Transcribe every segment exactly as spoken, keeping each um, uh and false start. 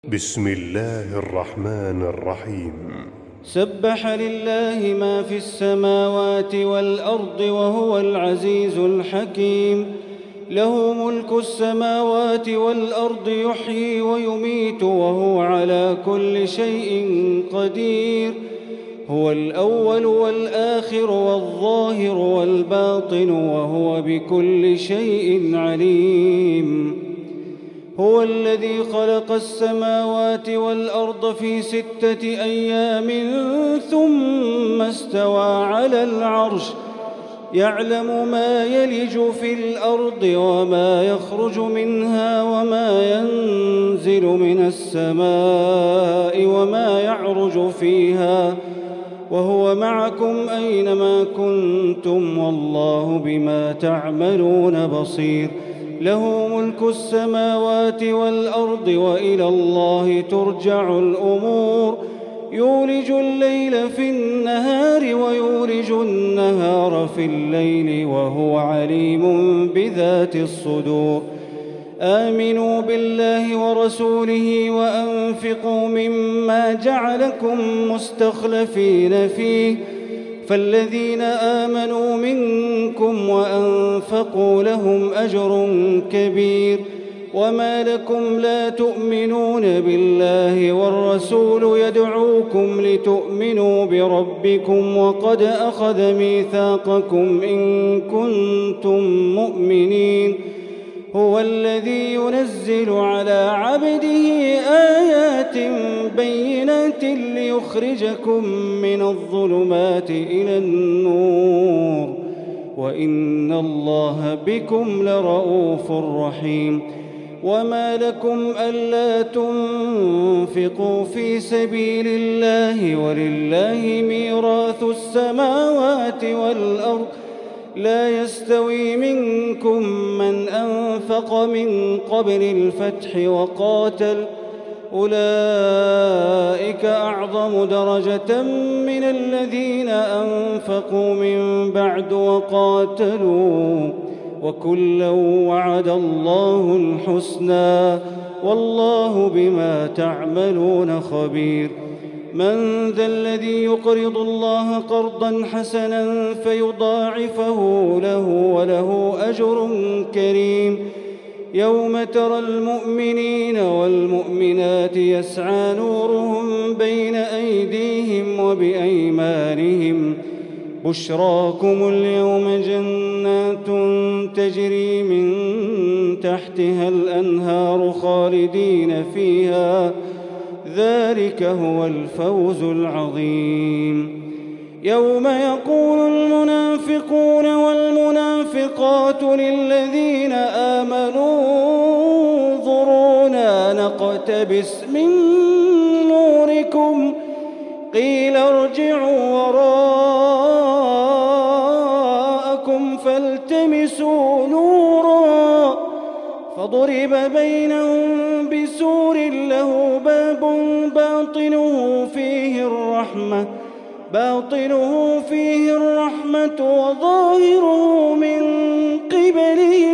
بسم الله الرحمن الرحيم. سبح لله ما في السماوات والأرض وهو العزيز الحكيم. له ملك السماوات والأرض يحيي ويميت وهو على كل شيء قدير. هو الأول والآخر والظاهر والباطن وهو بكل شيء عليم. هو الذي خلق السماوات والأرض في ستة أيام ثم استوى على العرش يعلم ما يلج في الأرض وما يخرج منها وما ينزل من السماء وما يعرج فيها وهو معكم أينما كنتم والله بما تعملون بصير. له ملك السماوات والأرض وإلى الله ترجع الأمور. يولج الليل في النهار ويولج النهار في الليل وهو عليم بذات الصدور. آمنوا بالله ورسوله وأنفقوا مما جعلكم مستخلفين فيه فالذين آمنوا منكم وأنفقوا لهم أجر كبير. وما لكم لا تؤمنون بالله والرسول يدعوكم لتؤمنوا بربكم وقد أخذ ميثاقكم إن كنتم مؤمنين. هو الذي ينزل على عبده آيات بينات ليخرجكم من الظلمات إلى النور وإن الله بكم لرءوف رحيم. وما لكم ألا تنفقوا في سبيل الله ولله ميراث السماوات والأرض لا يستوي منكم من أنفق من قبل الفتح وقاتل أولئك أعظم درجة من الذين أنفقوا من بعد وقاتلوا وكلا وعد الله الحسنى والله بما تعملون خبير. من ذا الذي يقرض الله قرضا حسنا فيضاعفه له وله أجر كريم. يوم ترى المؤمنين والمؤمنات يسعى نورهم بين أيديهم وبأيمانهم بشراكم اليوم جنات تجري من تحتها الأنهار خالدين فيها ذلك هو الفوز العظيم. يوم يقول المنافقون والمنافقات للذين آمنوا انظرونا نقتبس من نوركم قيل ارجعوا وراءكم فالتمسوا نورا فضرب بينهم بسور له باب باطنه فيه الرحمة باطنه فيه الرحمة وظاهره من قبله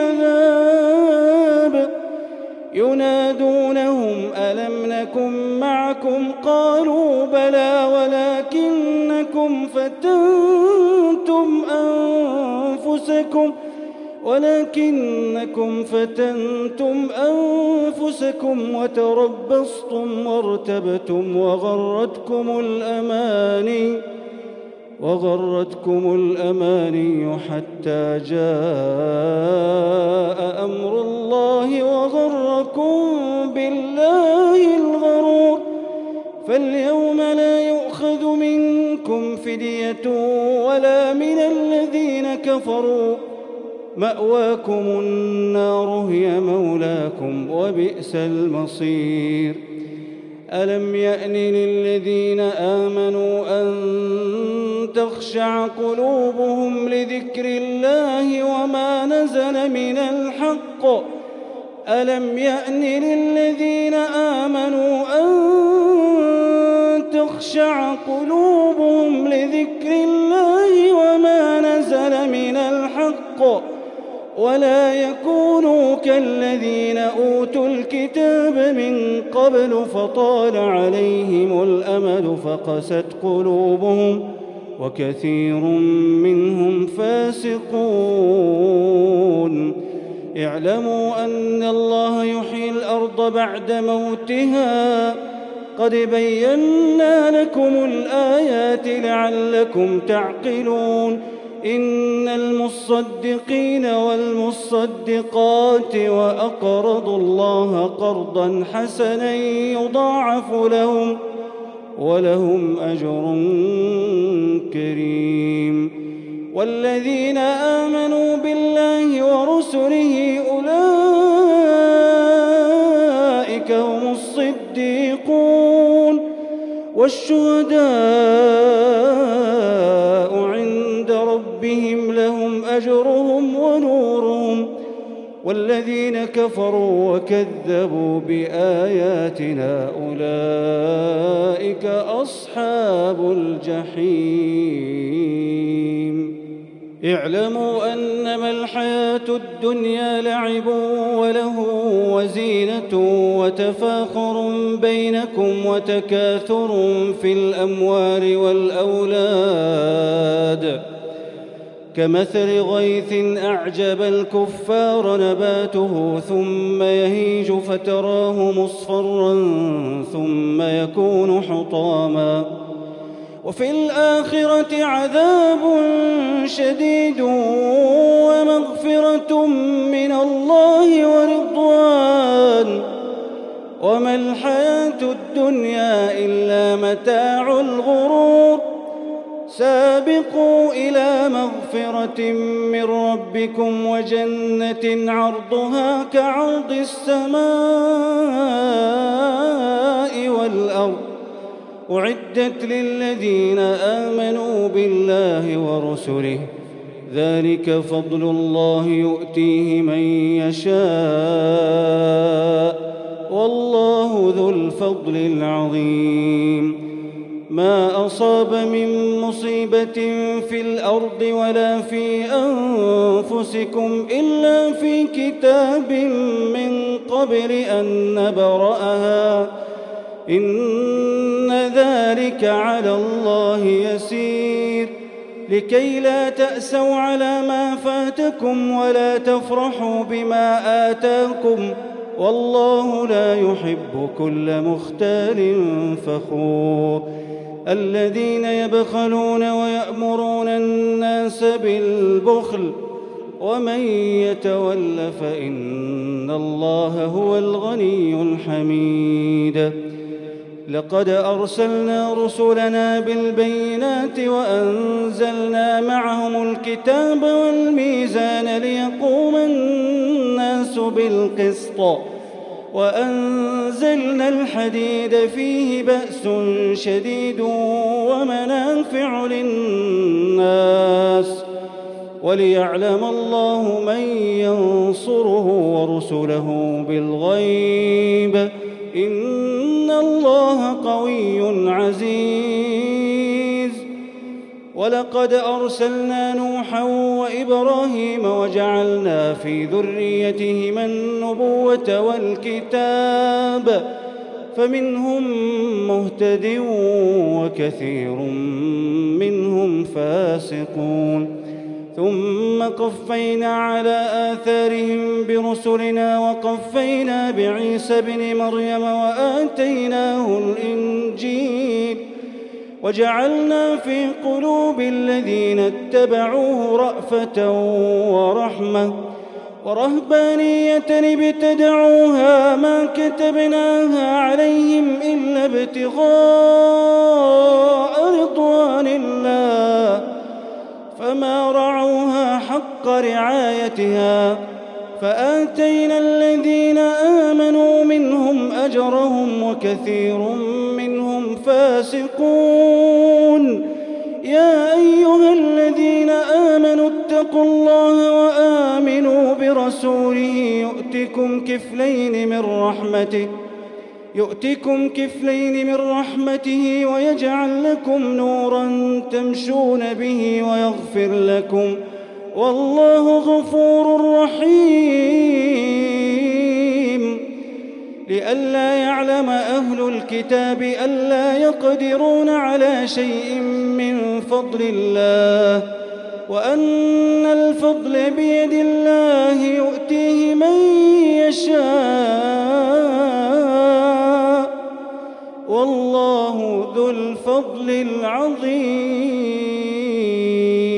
العذاب ينادونهم ألم نكن معكم قالوا بلى ولكنكم فتنتم أنفسكم ولكنكم فتنتم أنفسكم وتربصتم وارتبتم وغرتكم الأماني وغرتكم الأماني حتى جاء أمر الله وغركم بالله الغرور. فاليوم لا يؤخذ منكم فدية ولا من الذين كفروا مأواكم النار هي مولاكم وبئس المصير. ألم يأن للذين آمنوا أن تخشع قلوبهم لذكر الله وما نزل من الحق ألم يأن للذين آمنوا أن تخشع قلوبهم لذكر الله وما نزل من الحق ولا يكونوا كالذين أوتوا الكتاب من قبل فطال عليهم الأمد فقست قلوبهم وكثير منهم فاسقون. اعلموا أن الله يحيي الأرض بعد موتها قد بينا لكم الآيات لعلكم تعقلون. إن المصدقين والمصدقات وأقرضوا الله قرضا حسنا يضاعف لهم ولهم أجر كريم. والذين آمنوا بالله ورسله أولئك هم الصديقون والشهداء عند ربهم لهم أجرهم ونورهم. والذين كفروا وكذبوا بآياتنا أولئك أصحاب الجحيم. اعلموا أنما الحياة الدنيا لعب وله وزينة وتفاخر بينكم وتكاثر في الأموال والأولاد كمثل غيث أعجب الكفار نباته ثم يهيج فتراه مصفرا ثم يكون حطاما وفي الآخرة عذاب شديد ومغفرة من الله ورضوان وما الحياة الدنيا إلا متاع الغرور. سابقوا إلى مغفرة من ربكم وجنة عرضها كعرض السماء والأرض أعدت للذين آمنوا بالله ورسله ذلك فضل الله يؤتيه من يشاء والله ذو الفضل العظيم. ما أصاب من مصيبة في الأرض ولا في أنفسكم إلا في كتاب من قبل أن نبرأها إن ذلك على الله يسير. لكي لا تأسوا على ما فاتكم ولا تفرحوا بما آتاكم والله لا يحب كل مختال فخور. الذين يبخلون ويأمرون الناس بالبخل ومن يتول فإن الله هو الغني الحميد. لقد أرسلنا رسلنا بالبينات وأنزلنا معهم الكتاب والميزان ليقوم الناس بالقسط وأنزلنا الحديد فيه بأس شديد ومنافع للناس وليعلم الله من ينصره ورسله بالغيب إن الله قوي عزيز. ولقد أرسلنا نوحا وإبراهيم وجعلنا في ذريتهما النبوة والكتاب فمنهم مهتد وكثير منهم فاسقون. ثم قفينا على آثارهم برسلنا وقفينا بعيسى ابن مريم وآتيناه الإنجيل وجعلنا في قلوب الذين اتبعوه رأفة ورحمة ورهبانية ابتدعوها ما كتبناها عليهم إلا ابتغاء رضوان الله فما رعوها حق رعايتها فآتينا الذين آمنوا منهم أجرهم وكثير منهم فاسقون. يا أيها الذين آمنوا اتقوا الله وآمنوا برسوله يؤتكم كفلين من رحمته يؤتكم كفلين من رحمته ويجعل لكم نورا تمشون به ويغفر لكم والله غفور رحيم. لئلا يعلم أهل الكتاب ألا يقدرون على شيء من فضل الله وأن الفضل بيد الله يؤتيه من يشاء والله ذو الفضل العظيم.